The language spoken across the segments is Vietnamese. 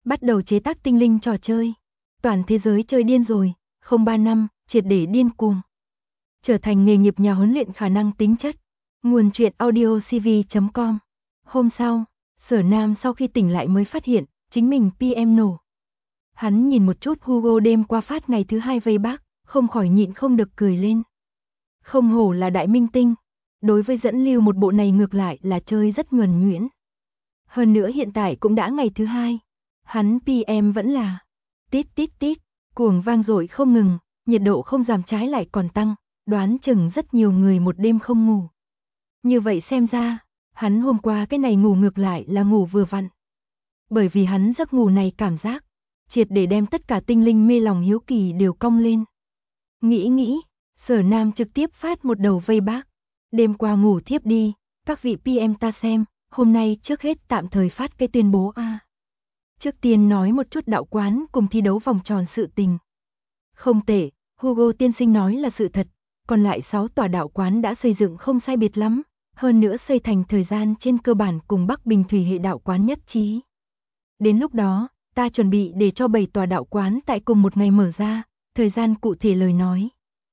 bắt đầu chế tác tinh linh trò chơi. Toàn thế giới chơi điên rồi, không 3 năm, triệt để điên cuồng. Trở thành nghề nghiệp nhà huấn luyện khả năng tính chất. Nguồn truyện audio cv.com. Hôm sau, Sở Nam sau khi tỉnh lại mới phát hiện, chính mình PM nổ. Hắn nhìn một chút Hugo đêm qua phát ngày thứ 2 vây bác, không khỏi nhịn không được cười lên. Không hổ là đại minh tinh, đối với dẫn lưu một bộ này ngược lại là chơi rất nhuần nhuyễn. Hơn nữa hiện tại cũng đã ngày thứ 2, hắn PM vẫn là tít tít tít, cuồng vang dội không ngừng, nhiệt độ không giảm trái lại còn tăng, đoán chừng rất nhiều người một đêm không ngủ. Như vậy xem ra, hắn hôm qua cái này ngủ ngược lại là ngủ vừa vặn. Bởi vì hắn giấc ngủ này cảm giác, triệt để đem tất cả tinh linh mê lòng hiếu kỳ đều cong lên. Nghĩ, Sở Nam trực tiếp phát một đầu vây bác. Đêm qua ngủ thiếp đi, các vị PM ta xem, hôm nay trước hết tạm thời phát cái tuyên bố A. Trước tiên nói một chút đạo quán cùng thi đấu vòng tròn sự tình. Không tệ, Hugo tiên sinh nói là sự thật, còn lại 6 tòa đạo quán đã xây dựng không sai biệt lắm, hơn nữa xây thành thời gian trên cơ bản cùng Bắc Bình Thủy hệ đạo quán nhất trí. Đến lúc đó, ta chuẩn bị để cho 7 tòa đạo quán tại cùng một ngày mở ra, thời gian cụ thể lời nói.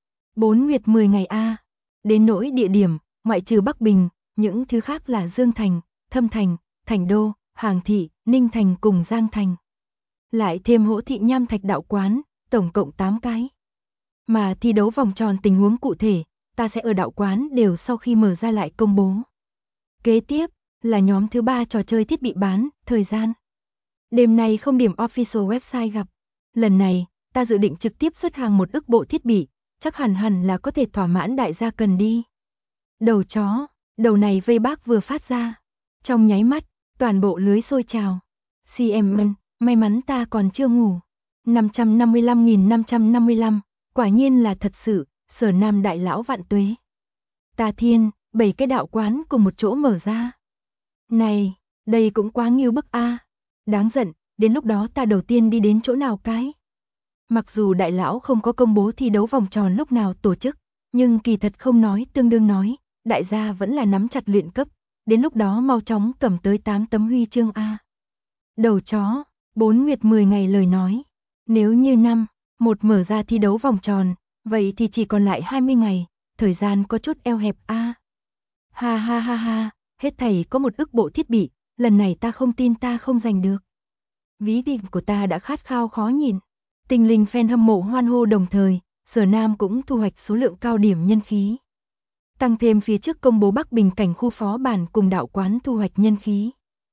4 nguyệt 10 ngày A. Đến nỗi địa điểm, ngoại trừ Bắc Bình, những thứ khác là Dương Thành, Thâm Thành, Thành Đô, Hàng Thị, Ninh Thành cùng Giang Thành. Lại thêm Hỗ Thị Nham Thạch đạo quán, tổng cộng 8 cái. Mà thi đấu vòng tròn tình huống cụ thể, ta sẽ ở đạo quán đều sau khi mở ra lại công bố. Kế tiếp, là nhóm thứ 3 trò chơi thiết bị bán, thời gian. Đêm nay không điểm official website gặp. Lần này, ta dự định trực tiếp xuất hàng 1 ức bộ thiết bị, chắc hẳn là có thể thỏa mãn đại gia cần đi. Đầu chó, đầu này vây bác vừa phát ra. Trong nháy mắt, toàn bộ lưới sôi trào. CMN, may mắn ta còn chưa ngủ. 555.555, quả nhiên là thật sự, Sở Nam đại lão vạn tuế. Ta thiên, 7 cái đạo quán cùng một chỗ mở ra. Này, đây cũng quá nghiêu bức a. Đáng giận, đến lúc đó ta đầu tiên đi đến chỗ nào cái. Mặc dù đại lão không có công bố thi đấu vòng tròn lúc nào tổ chức, nhưng kỳ thật không nói tương đương nói, đại gia vẫn là nắm chặt luyện cấp, đến lúc đó mau chóng cầm tới 8 tấm huy chương A. Đầu chó, 4 nguyệt 10 ngày lời nói, nếu như một mở ra thi đấu vòng tròn, vậy thì chỉ còn lại 20 ngày, thời gian có chút eo hẹp A. Ha, hết thảy có 1 ức bộ thiết bị, lần này ta không tin ta không giành được. Ví tiền của ta đã khát khao khó nhìn. Tinh linh fan hâm mộ hoan hô đồng thời, Sở Nam cũng thu hoạch số lượng cao điểm nhân khí. Tăng thêm phía trước công bố Bắc Bình cảnh khu phó bản cùng đạo quán thu hoạch nhân khí.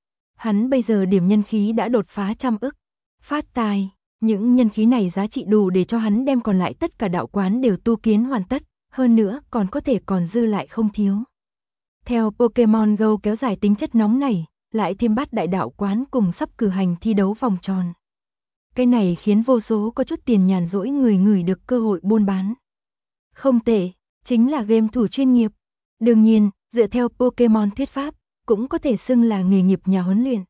Hắn bây giờ điểm nhân khí đã đột phá 100 ức. Phát tài, những nhân khí này giá trị đủ để cho hắn đem còn lại tất cả đạo quán đều tu kiến hoàn tất, hơn nữa còn có thể còn dư lại không thiếu. Theo Pokemon Go kéo dài tính chất nóng này, lại thêm Bát đại đạo quán cùng sắp cử hành thi đấu vòng tròn. Cái này khiến vô số có chút tiền nhàn rỗi người ngửi được cơ hội buôn bán. Không tệ, chính là game thủ chuyên nghiệp. Đương nhiên, dựa theo Pokemon thuyết pháp, cũng có thể xưng là nghề nghiệp nhà huấn luyện.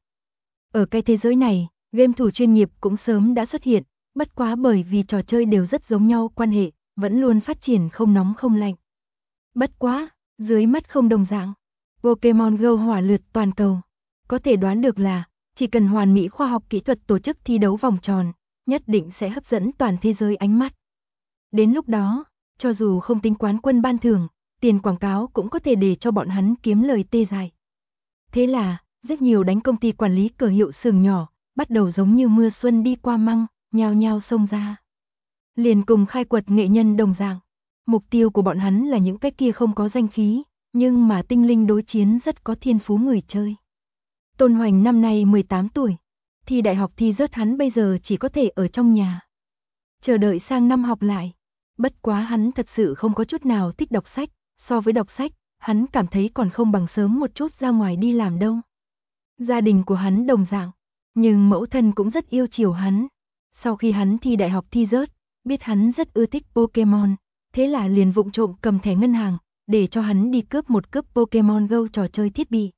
Ở cái thế giới này, game thủ chuyên nghiệp cũng sớm đã xuất hiện, bất quá bởi vì trò chơi đều rất giống nhau quan hệ, vẫn luôn phát triển không nóng không lạnh. Bất quá, dưới mắt không đồng dạng. Pokemon Go hỏa lượt toàn cầu. Có thể đoán được là, chỉ cần hoàn mỹ khoa học kỹ thuật tổ chức thi đấu vòng tròn, nhất định sẽ hấp dẫn toàn thế giới ánh mắt. Đến lúc đó, cho dù không tính quán quân ban thưởng, tiền quảng cáo cũng có thể để cho bọn hắn kiếm lời tê dại. Thế là, rất nhiều đánh công ty quản lý cửa hiệu xưởng nhỏ, bắt đầu giống như mưa xuân đi qua măng, nhao nhao xông ra. Liền cùng khai quật nghệ nhân đồng dạng. Mục tiêu của bọn hắn là những cái kia không có danh khí, nhưng mà tinh linh đối chiến rất có thiên phú người chơi. Tôn Hoành năm nay 18 tuổi, thi đại học thi rớt hắn bây giờ chỉ có thể ở trong nhà. Chờ đợi sang năm học lại. Bất quá hắn thật sự không có chút nào thích đọc sách, so với đọc sách, hắn cảm thấy còn không bằng sớm một chút ra ngoài đi làm đâu. Gia đình của hắn đồng dạng, nhưng mẫu thân cũng rất yêu chiều hắn. Sau khi hắn thi đại học thi rớt, biết hắn rất ưa thích Pokemon, thế là liền vụng trộm cầm thẻ ngân hàng, để cho hắn đi cướp một cướp Pokemon Go trò chơi thiết bị.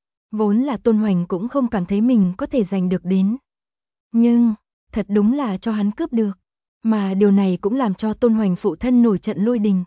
Vốn là Tôn Hoành cũng không cảm thấy mình có thể giành được đến. Nhưng, thật đúng là cho hắn cướp được. Mà điều này cũng làm cho Tôn Hoành phụ thân nổi trận lôi đình.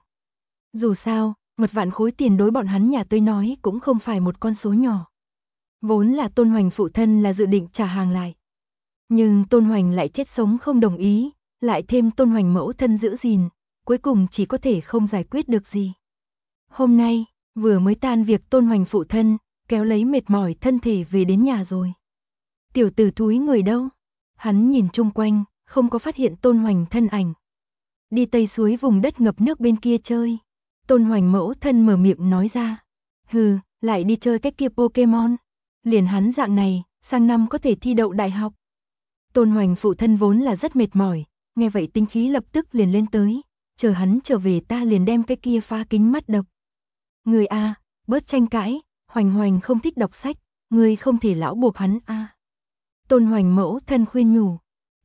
Dù sao, 1 vạn khối tiền đối bọn hắn nhà tôi nói cũng không phải một con số nhỏ. Vốn là Tôn Hoành phụ thân là dự định trả hàng lại. Nhưng Tôn Hoành lại chết sống không đồng ý, lại thêm Tôn Hoành mẫu thân giữ gìn, cuối cùng chỉ có thể không giải quyết được gì. Hôm nay, vừa mới tan việc Tôn Hoành phụ thân, kéo lấy mệt mỏi thân thể về đến nhà rồi. Tiểu tử thúi người đâu? Hắn nhìn chung quanh, không có phát hiện Tôn Hoành thân ảnh. Đi tây suối vùng đất ngập nước bên kia chơi. Tôn Hoành mẫu thân mở miệng nói ra. Hừ, lại đi chơi cái kia Pokemon. Liền hắn dạng này, sang năm có thể thi đậu đại học. Tôn Hoành phụ thân vốn là rất mệt mỏi, nghe vậy tinh khí lập tức liền lên tới. Chờ hắn trở về ta liền đem cái kia phá kính mắt đập. Người a, bớt tranh cãi, Hoành Hoành không thích đọc sách, người không thể lão buộc hắn a. Tôn Hoành mẫu thân khuyên nhủ.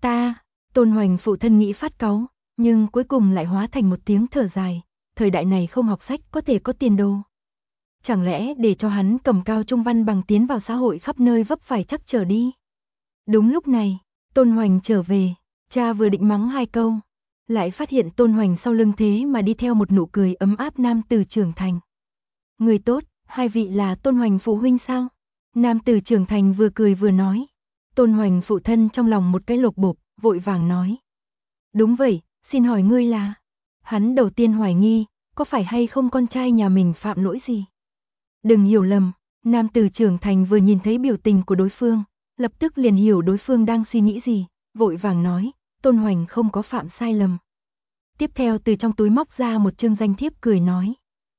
Tôn Hoành phụ thân nghĩ phát cáu, nhưng cuối cùng lại hóa thành một tiếng thở dài. Thời đại này không học sách có thể có tiền đồ. Chẳng lẽ để cho hắn cầm cao trung văn bằng tiến vào xã hội khắp nơi vấp phải chắc trở đi. Đúng lúc này, Tôn Hoành trở về, cha vừa định mắng hai câu, lại phát hiện Tôn Hoành sau lưng thế mà đi theo một nụ cười ấm áp nam tử trưởng thành. Người tốt, hai vị là Tôn Hoành phụ huynh sao? Nam tử trưởng thành vừa cười vừa nói. Tôn Hoành phụ thân trong lòng một cái lột bột, vội vàng nói. Đúng vậy, xin hỏi ngươi là? Hắn đầu tiên hoài nghi, có phải hay không con trai nhà mình phạm lỗi gì? Đừng hiểu lầm, nam tử trưởng thành vừa nhìn thấy biểu tình của đối phương, lập tức liền hiểu đối phương đang suy nghĩ gì, vội vàng nói, Tôn Hoành không có phạm sai lầm. Tiếp theo từ trong túi móc ra một chương danh thiếp cười nói.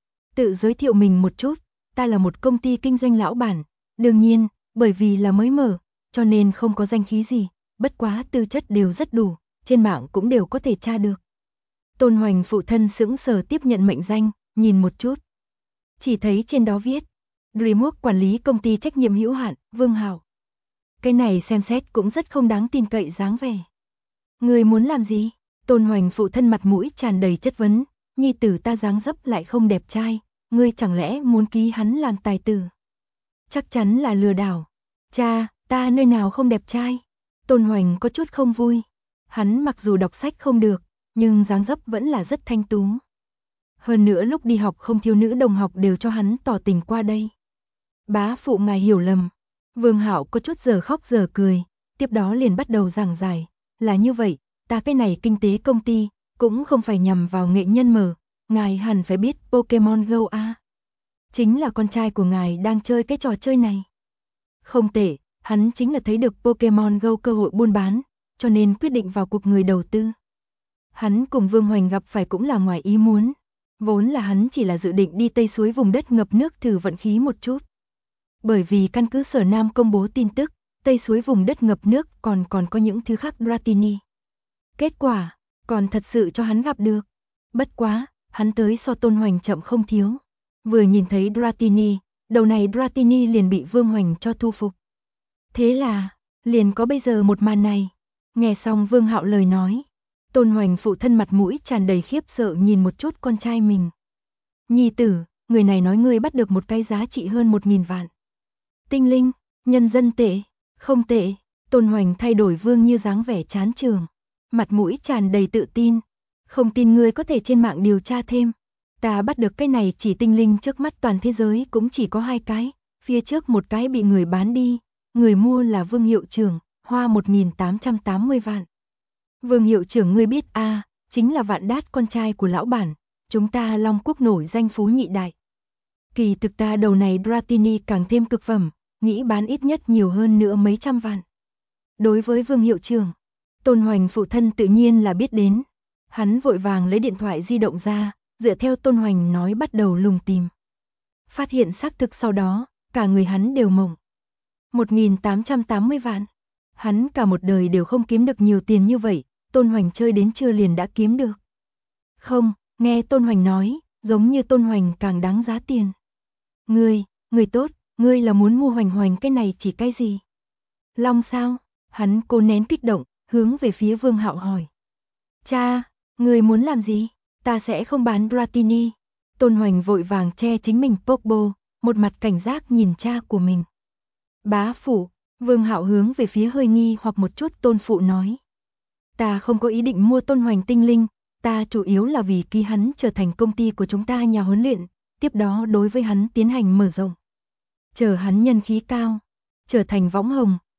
Tự giới thiệu mình một chút, ta là một công ty kinh doanh lão bản, đương nhiên, bởi vì là mới mở, cho nên không có danh khí gì, bất quá tư chất đều rất đủ, trên mạng cũng đều có thể tra được. Tôn Hoành phụ thân sững sờ tiếp nhận mệnh danh, nhìn một chút. Chỉ thấy trên đó viết, Dreamworks quản lý công ty trách nhiệm hữu hạn, Vương Hạo. Cái này xem xét cũng rất không đáng tin cậy dáng vẻ. Người muốn làm gì? Tôn Hoành phụ thân mặt mũi tràn đầy chất vấn, nhi tử ta dáng dấp lại không đẹp trai, ngươi chẳng lẽ muốn ký hắn làm tài tử? Chắc chắn là lừa đảo. Cha, ta nơi nào không đẹp trai? Tôn Hoành có chút không vui. Hắn mặc dù đọc sách không được, nhưng dáng dấp vẫn là rất thanh tú. Hơn nữa lúc đi học không thiếu nữ đồng học đều cho hắn tỏ tình qua đây. Bá phụ ngài hiểu lầm. Vương Hạo có chút giờ khóc giờ cười, tiếp đó liền bắt đầu giảng giải. Là như vậy, ta cái này kinh tế công ty, cũng không phải nhằm vào nghệ nhân mở. Ngài hẳn phải biết Pokemon Go a. Chính là con trai của ngài đang chơi cái trò chơi này. Không tệ, hắn chính là thấy được Pokemon Go cơ hội buôn bán, cho nên quyết định vào cuộc người đầu tư. Hắn cùng Vương Hoành gặp phải cũng là ngoài ý muốn. Vốn là hắn chỉ là dự định đi tây suối vùng đất ngập nước thử vận khí một chút. Bởi vì căn cứ Sở Nam công bố tin tức, tây suối vùng đất ngập nước còn có những thứ khác Dratini. Kết quả, còn thật sự cho hắn gặp được. Bất quá, hắn tới so Tôn Hoành chậm không thiếu. Vừa nhìn thấy Dratini, đầu này Dratini liền bị Vương Hoành cho thu phục. Thế là, liền có bây giờ một màn này. Nghe xong Vương Hạo lời nói, Tôn Hoành phụ thân mặt mũi tràn đầy khiếp sợ nhìn một chút con trai mình. Nhi tử, người này nói ngươi bắt được một cái giá trị hơn 1.000 vạn. Tinh linh, nhân dân tệ, không tệ. Tôn Hoành thay đổi Vương Như dáng vẻ chán trường, mặt mũi tràn đầy tự tin. Không tin ngươi có thể trên mạng điều tra thêm. Ta bắt được cái này chỉ tinh linh trước mắt toàn thế giới cũng chỉ có 2 cái, phía trước một cái bị người bán đi, người mua là Vương hiệu trưởng, hoa 1.880 vạn. Vương hiệu trưởng ngươi biết a, chính là Vạn Đát con trai của lão bản, chúng ta Long Quốc nổi danh phú nhị đại. Kỳ thực ta đầu này Dratini càng thêm cực phẩm, nghĩ bán ít nhất nhiều hơn nữa mấy trăm vạn. Đối với Vương hiệu trưởng, Tôn Hoành phụ thân tự nhiên là biết đến. Hắn vội vàng lấy điện thoại di động ra, dựa theo Tôn Hoành nói bắt đầu lùng tìm. Phát hiện xác thực sau đó, cả người hắn đều mộng. 1.880 vạn. Hắn cả một đời đều không kiếm được nhiều tiền như vậy, Tôn Hoành chơi đến trưa liền đã kiếm được. Không, nghe Tôn Hoành nói, giống như Tôn Hoành càng đáng giá tiền. Người tốt, ngươi là muốn mua Hoành Hoành cái này chỉ cái gì? Long sao? Hắn cố nén kích động, hướng về phía Vương Hạo hỏi. Cha, ngươi muốn làm gì? Ta sẽ không bán Dratini. Tôn Hoành vội vàng che chính mình Pokebo, một mặt cảnh giác nhìn cha của mình. Bá phụ, Vương Hạo hướng về phía hơi nghi hoặc một chút Tôn phụ nói. Ta không có ý định mua Tôn Hoành tinh linh, ta chủ yếu là vì ký hắn trở thành công ty của chúng ta nhà huấn luyện, tiếp đó đối với hắn tiến hành mở rộng. Chờ hắn nhân khí cao, trở thành võng hồng,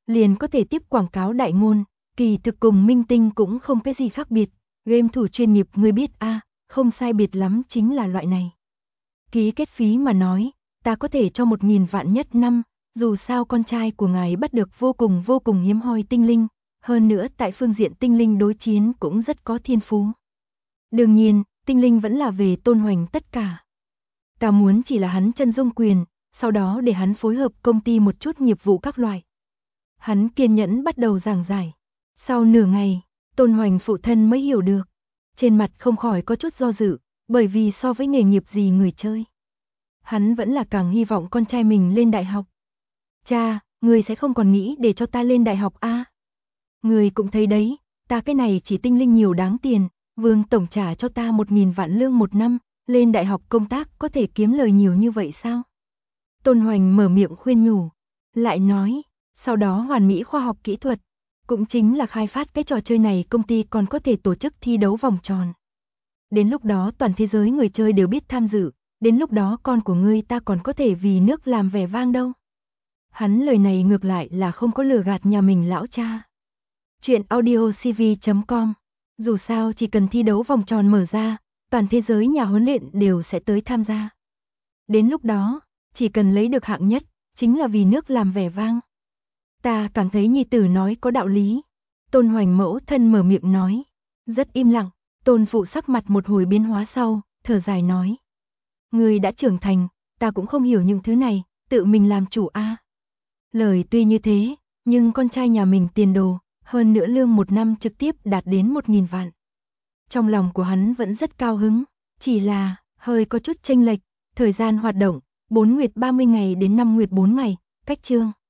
liền có thể tiếp quảng cáo đại ngôn, kỳ thực cùng minh tinh cũng không cái gì khác biệt, game thủ chuyên nghiệp ngươi biết không sai biệt lắm chính là loại này. Ký kết phí mà nói, ta có thể cho 1.000 vạn nhất năm, dù sao con trai của ngài bắt được vô cùng hiếm hoi tinh linh, hơn nữa tại phương diện tinh linh đối chiến cũng rất có thiên phú. Đương nhiên, tinh linh vẫn là về Tôn Hoành tất cả. Ta muốn chỉ là hắn chân dung quyền, sau đó để hắn phối hợp công ty một chút nghiệp vụ các loại. Hắn kiên nhẫn bắt đầu giảng giải. Sau nửa ngày, Tôn Hoành phụ thân mới hiểu được. Trên mặt không khỏi có chút do dự, bởi vì so với nghề nghiệp gì người chơi, hắn vẫn là càng hy vọng con trai mình lên đại học. Cha, người sẽ không còn nghĩ để cho ta lên đại học Người cũng thấy đấy, ta cái này chỉ tinh linh nhiều đáng tiền, Vương tổng trả cho ta 1.000 vạn lương một năm, lên đại học công tác có thể kiếm lời nhiều như vậy sao? Tôn Hoành mở miệng khuyên nhủ, lại nói, sau đó Hoàn Mỹ khoa học kỹ thuật, cũng chính là khai phát cái trò chơi này công ty còn có thể tổ chức thi đấu vòng tròn. Đến lúc đó toàn thế giới người chơi đều biết tham dự, đến lúc đó con của ngươi ta còn có thể vì nước làm vẻ vang đâu. Hắn lời này ngược lại là không có lừa gạt nhà mình lão cha. Chuyện audiocv.com. Dù sao chỉ cần thi đấu vòng tròn mở ra, toàn thế giới nhà huấn luyện đều sẽ tới tham gia. Đến lúc đó, chỉ cần lấy được hạng nhất, chính là vì nước làm vẻ vang. Ta cảm thấy nhi tử nói có đạo lý. Tôn Hoành mẫu thân mở miệng nói. Rất im lặng, Tôn phụ sắc mặt một hồi biến hóa sau, thở dài nói. Người đã trưởng thành, ta cũng không hiểu những thứ này, tự mình làm chủ Lời tuy như thế, nhưng con trai nhà mình tiền đồ, hơn nữa lương một năm trực tiếp đạt đến 1.000 vạn. Trong lòng của hắn vẫn rất cao hứng, chỉ là hơi có chút chênh lệch, thời gian hoạt động, 4 nguyệt 30 ngày đến 5 nguyệt 4 ngày, cách chương.